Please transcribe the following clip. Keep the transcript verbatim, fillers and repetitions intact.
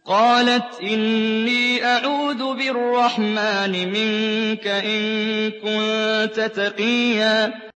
قَالَتْ إِنِّي أَعُوذُ بِالرَّحْمَٰنِ مِنكَ إِن كُنتَ تَقِيًّا